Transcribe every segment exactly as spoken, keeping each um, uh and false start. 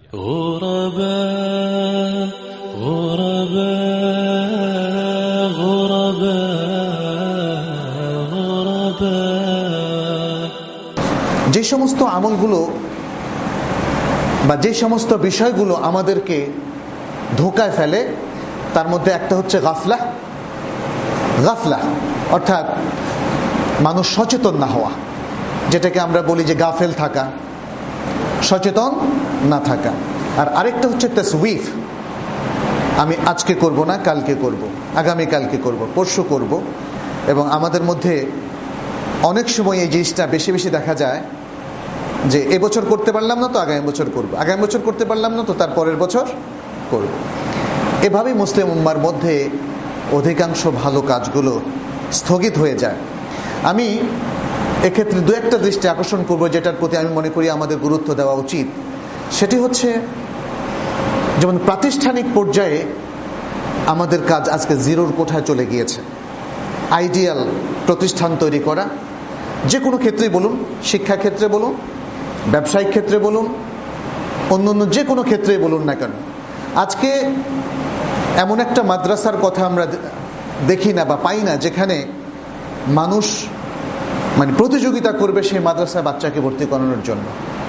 غرباء غرباء غرباء غرباء। যে সমস্ত আমলগুলো বা যে সমস্ত বিষয়গুলো আমাদেরকে ধোঁকায় ফেলে তার মধ্যে একটা হচ্ছে গাফলা। গাফলা অর্থাৎ মানুষ সচেতন না হওয়া, যেটাকে আমরা বলি যে গাফেল থাকা, সচেতন না থাকা। আর আরেকটা হচ্ছে তাসউইফ, আমি আজকে করব না, কালকে করব, আগামী কালকে করব, পরশু করব। এবং আমাদের মধ্যে অনেক সময় এই জিনিসটা বেশি বেশি দেখা যায় যে এবছর করতে পারলাম না তো আগামী বছর করব, আগামী বছর করতে পারলাম না তো তার পরের বছর করব। এভাবেই মুসলিম উম্মার মধ্যে অধিকাংশ ভালো কাজগুলো স্থগিত হয়ে যায়। আমি এক্ষেত্রে দু একটা দৃষ্টি আকর্ষণ করব যেটার প্রতি আমি মনে করি আমাদের গুরুত্ব দেওয়া উচিত। সেটি হচ্ছে যেমন প্রাতিষ্ঠানিক পর্যায়ে আমাদের কাজ আজকে জিরোর কোঠায় চলে গিয়েছে। আইডিয়াল প্রতিষ্ঠান তৈরি করা, যে কোনো ক্ষেত্রেই বলুন, শিক্ষা ক্ষেত্রে বলুন, ব্যবসায়িক ক্ষেত্রে বলুন, অন্য অন্য যে কোনো ক্ষেত্রেই বলুন না কেন, আজকে এমন একটা মাদ্রাসার কথা আমরা দেখি না বা পাই না যেখানে মানুষ মানে প্রতিযোগিতা করবে সেই মাদ্রাসায় বাচ্চাকে ভর্তি করানোর জন্য।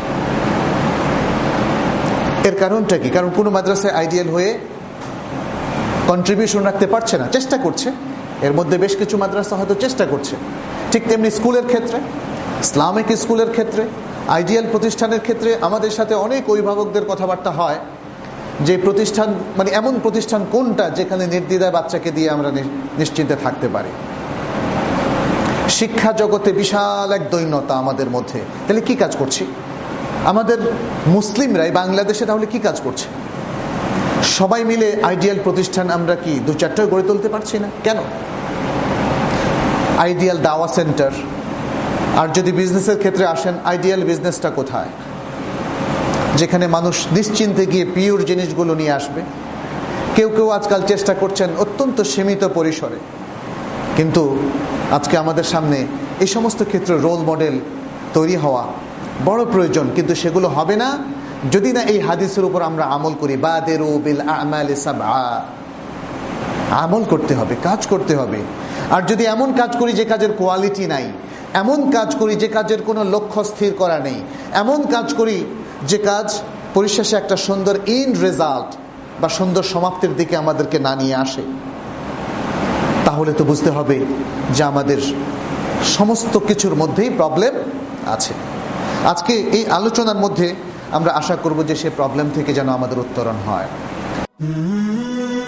এর কারণটা কি? কারণ কোনো মাদ্রাসায় আইডিয়াল হয়ে কন্ট্রিবিউশন রাখতে পারছে না, চেষ্টা করছে। এর মধ্যে বেশ কিছু মাদ্রাসা হয়তো চেষ্টা করছে। ঠিক তেমনি স্কুলের ক্ষেত্রে, ইসলামিক স্কুলের ক্ষেত্রে, আইডিয়াল প্রতিষ্ঠানের ক্ষেত্রে আমাদের সাথে অনেক অভিভাবকদের কথাবার্তা হয় যে প্রতিষ্ঠান মানে এমন প্রতিষ্ঠান কোনটা যেখানে নির্দ্বিধায় বাচ্চাকে দিয়ে আমরা নিশ্চিন্তে থাকতে পারি। শিক্ষা জগতে বিশাল এক দৈন্যতা আমাদের মধ্যে। তাহলে কি কাজ করছি আমাদের মুসলিমরাই বাংলাদেশে? তাহলে কি কাজ করছে? সবাই মিলে আইডিয়াল প্রতিষ্ঠান আমরা কি দু চারটায় গড়ে তুলতে পারছি না কেন? আইডিয়াল দাওয়া সেন্টার। আর যদি বিজনেসের ক্ষেত্রে আসেন, আইডিয়াল বিজনেসটা কোথায় যেখানে মানুষ নিশ্চিন্তে গিয়ে পিওর জিনিসগুলো নিয়ে আসবে? কেউ কেউ আজকাল চেষ্টা করছেন অত্যন্ত সীমিত পরিসরে, কিন্তু আজকে আমাদের সামনে এই সমস্ত ক্ষেত্রে রোল মডেল তৈরি হওয়া বড় প্রয়োজন। কিন্তু সেগুলো হবে না যদি না এই হাদিসের উপর আমরা আমল করি। বাদিরু বিল আ'মালি সাবআ, আমল করতে হবে, কাজ করতে হবে। আর যদি এমন কাজ করি যে কাজের কোয়ালিটি নাই, এমন কাজ করি যে কাজের কোনো লক্ষ্য স্থির করা নেই, এমন কাজ করি যে কাজ পরিশেষে একটা সুন্দর এন্ড রেজাল্ট বা সুন্দর সমাপ্তির দিকে আমাদেরকে না নিয়ে আসে, তাহলে তো বুঝতে হবে যে আমাদের সমস্ত কিছুর মধ্যেই প্রবলেম আছে। আজকে এই আলোচনার মধ্যে আমরা আশা করব যে সে প্রবলেম থেকে যেন আমাদের উত্তরণ হয়।